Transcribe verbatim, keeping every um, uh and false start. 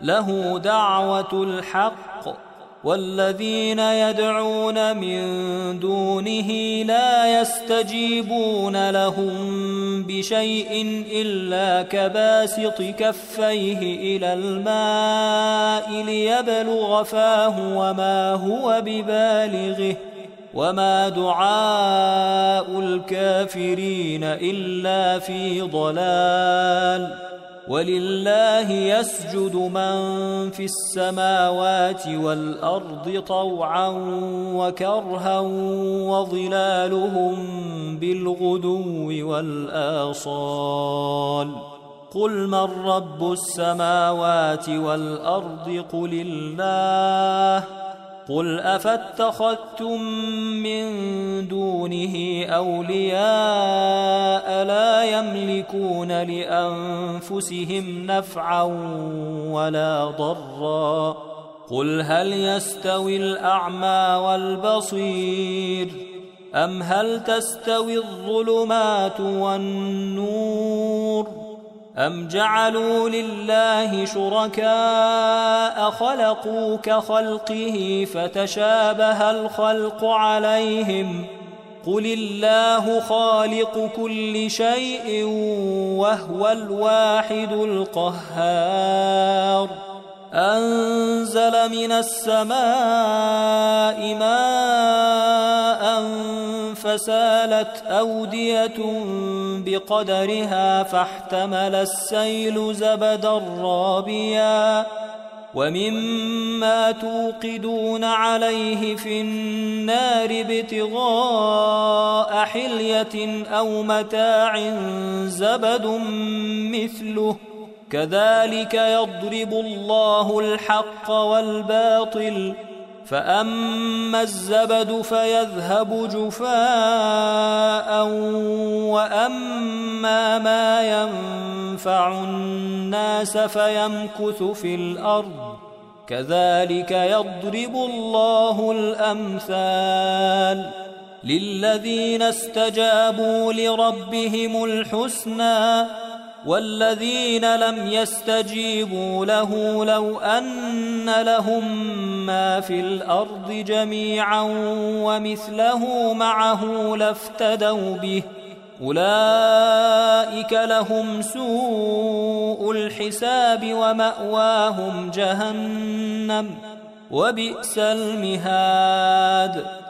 له دعوة الحق، والذين يدعون من دونه لا يستجيبون لهم بشيء إلا كباسط كفيه إلى الماء ليبلغ فاه وما هو ببالغه، وما دعاء الكافرين إلا في ضلال. ولله يسجد من في السماوات والأرض طوعا وكرها وظلالهم بالغدو والآصال. قل من رب السماوات والأرض قل الله. قل أفاتخذتم من دونه أولياء لا يملكون لأنفسهم نفعا ولا ضرا. قل هل يستوي الأعمى والبصير أم هل تستوي الظلمات والنور أم جعلوا لله شركاء خلقوا كخلقه فتشابه الخلق عليهم. قل الله خالق كل شيء وهو الواحد القهار. أنزل من السماء ماء فسالت أودية بقدرها فاحتمل السيل زبدا رابيا ومما توقدون عليه في النار ابتغاء حلية أو متاع زبد مثله كذلك يضرب الله الحق والباطل فأما الزبد فيذهب جفاء وأما ما ينفع الناس فيمكث في الأرض كذلك يضرب الله الأمثال. للذين استجابوا لربهم الحسنى والذين لم يستجيبوا له لو أن لهم ما في الأرض جميعا ومثله معه لافتدوا به أولئك لهم سوء الحساب ومأواهم جهنم وبئس المهاد.